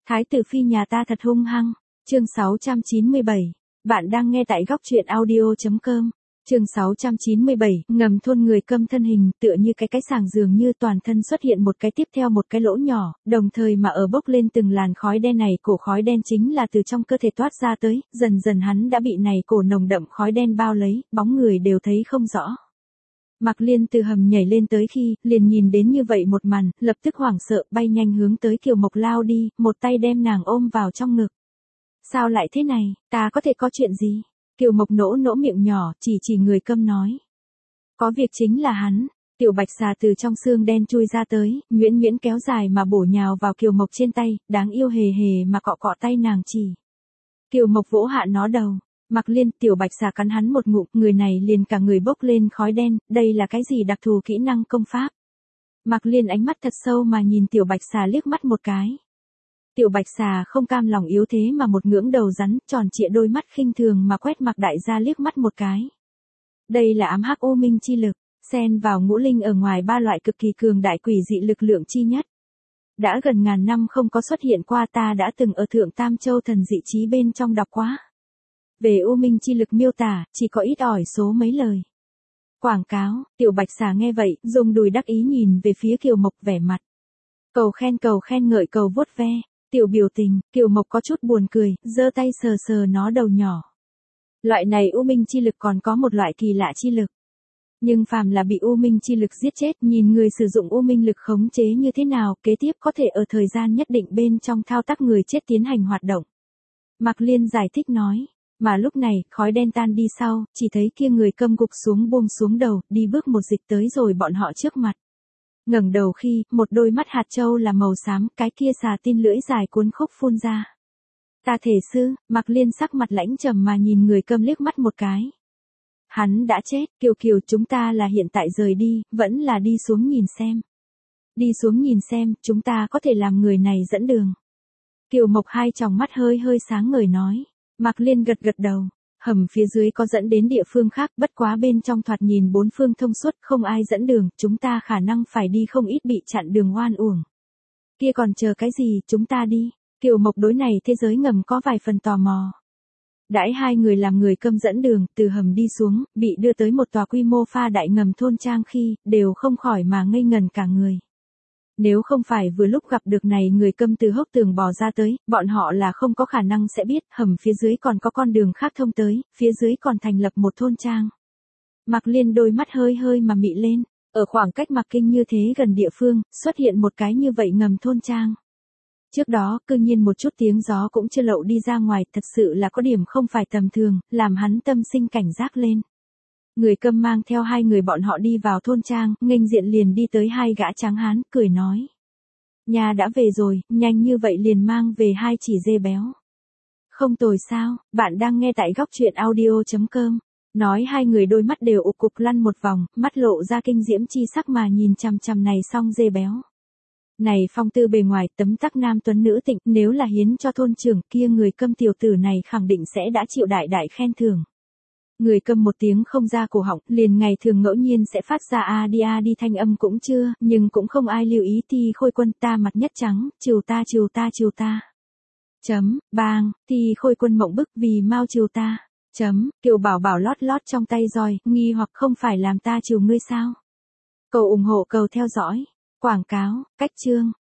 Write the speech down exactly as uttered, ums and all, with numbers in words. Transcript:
Thái tử phi nhà ta thật hung hăng. Chương sáu trăm chín mươi bảy. Bạn đang nghe tại góc truyện audio chấm com. Chương sáu trăm chín mươi bảy, ngầm thôn người câm thân hình, tựa như cái cái sàng dường như toàn thân xuất hiện một cái tiếp theo một cái lỗ nhỏ, đồng thời mà ở bốc lên từng làn khói đen này, cổ khói đen chính là từ trong cơ thể toát ra tới, dần dần hắn đã bị này cổ nồng đậm khói đen bao lấy, bóng người đều thấy không rõ. Mạc Liên từ hầm nhảy lên tới khi, liền nhìn đến như vậy một màn, lập tức hoảng sợ, bay nhanh hướng tới Kiều Mộc lao đi, một tay đem nàng ôm vào trong ngực. Sao lại thế này, ta có thể có chuyện gì? Kiều Mộc nỗ nỗ miệng nhỏ, chỉ chỉ người câm nói. Có việc chính là hắn. Tiểu Bạch Xà từ trong xương đen chui ra tới, nhuyễn nhuyễn kéo dài mà bổ nhào vào Kiều Mộc trên tay, đáng yêu hề hề mà cọ cọ tay nàng chỉ. Kiều Mộc vỗ hạ nó đầu. Mạc Liên, Tiểu Bạch Xà cắn hắn một ngụm, người này liền cả người bốc lên khói đen, đây là cái gì đặc thù kỹ năng công pháp? Mạc Liên ánh mắt thật sâu mà nhìn Tiểu Bạch Xà liếc mắt một cái. Tiểu Bạch Xà không cam lòng yếu thế mà một ngưỡng đầu rắn, tròn trịa đôi mắt khinh thường mà quét Mạc Đại gia liếc mắt một cái. Đây là ám hắc u minh chi lực, xen vào ngũ linh ở ngoài ba loại cực kỳ cường đại quỷ dị lực lượng chi nhất. Đã gần ngàn năm không có xuất hiện qua, ta đã từng ở Thượng Tam Châu thần dị chí bên trong đọc quá. Về u minh chi lực miêu tả, chỉ có ít ỏi số mấy lời. Quảng cáo, Tiểu Bạch Xà nghe vậy, dùng đùi đắc ý nhìn về phía Kiều Mộc vẻ mặt. Cầu khen cầu khen ngợi cầu vuốt ve. Tiểu biểu tình, Kiều Mộc có chút buồn cười, giơ tay sờ sờ nó đầu nhỏ. Loại này u minh chi lực còn có một loại kỳ lạ chi lực. Nhưng phàm là bị u minh chi lực giết chết, nhìn người sử dụng u minh lực khống chế như thế nào, kế tiếp có thể ở thời gian nhất định bên trong thao tác người chết tiến hành hoạt động. Mạc Liên giải thích nói, mà lúc này, khói đen tan đi sau, chỉ thấy kia người câm gục xuống buông xuống đầu, đi bước một dịch tới rồi bọn họ trước mặt. Ngẩng đầu khi, một đôi mắt hạt châu là màu xám, cái kia xà tin lưỡi dài cuốn khúc phun ra. Ta thể sư, Mạc Liên sắc mặt lãnh trầm mà nhìn người câm liếc mắt một cái. Hắn đã chết, Kiều Kiều, chúng ta là hiện tại rời đi, vẫn là đi xuống nhìn xem. Đi xuống nhìn xem, chúng ta có thể làm người này dẫn đường. Kiều Mộc hai tròng mắt hơi hơi sáng ngời nói. Mạc Liên gật gật đầu. Hầm phía dưới có dẫn đến địa phương khác, bất quá bên trong thoạt nhìn bốn phương thông suốt, không ai dẫn đường, chúng ta khả năng phải đi không ít bị chặn đường oan uổng. Kia còn chờ cái gì, chúng ta đi. Kiều Mộc đối này thế giới ngầm có vài phần tò mò. Đãi hai người làm người câm dẫn đường, từ hầm đi xuống, bị đưa tới một tòa quy mô pha đại ngầm thôn trang khi, đều không khỏi mà ngây ngần cả người. Nếu không phải vừa lúc gặp được này người câm từ hốc tường bò ra tới, bọn họ là không có khả năng sẽ biết, hầm phía dưới còn có con đường khác thông tới, phía dưới còn thành lập một thôn trang. Mạc Liên đôi mắt hơi hơi mà mị lên, ở khoảng cách Mạc Kinh như thế gần địa phương, xuất hiện một cái như vậy ngầm thôn trang. Trước đó, cư nhiên một chút tiếng gió cũng chưa lậu đi ra ngoài, thật sự là có điểm không phải tầm thường, làm hắn tâm sinh cảnh giác lên. Người câm mang theo hai người bọn họ đi vào thôn trang, nghênh diện liền đi tới hai gã tráng hán, cười nói. Nhà đã về rồi, nhanh như vậy liền mang về hai chỉ dê béo. Không tồi sao, bạn đang nghe tại góc truyện audio chấm com. Nói hai người đôi mắt đều ục cục lăn một vòng, mắt lộ ra kinh diễm chi sắc mà nhìn chằm chằm này xong dê béo. Này phong tư bề ngoài tấm tắc nam tuấn nữ tịnh, nếu là hiến cho thôn trưởng kia người câm tiểu tử này khẳng định sẽ đã chịu đại đại khen thưởng. Người câm một tiếng không ra cổ họng, liền ngày thường ngẫu nhiên sẽ phát ra a đi a đi thanh âm cũng chưa, nhưng cũng không ai lưu ý. Thì Khôi Quân, ta mặt nhất trắng, chiều ta chiều ta chiều ta. Chấm, bang, Thì Khôi Quân mộng bức vì mau chiều ta. Chấm, Kiều Bảo Bảo lót lót trong tay roi, nghi hoặc không phải làm ta chiều ngươi sao. Cầu ủng hộ cầu theo dõi. Quảng cáo, cách chương.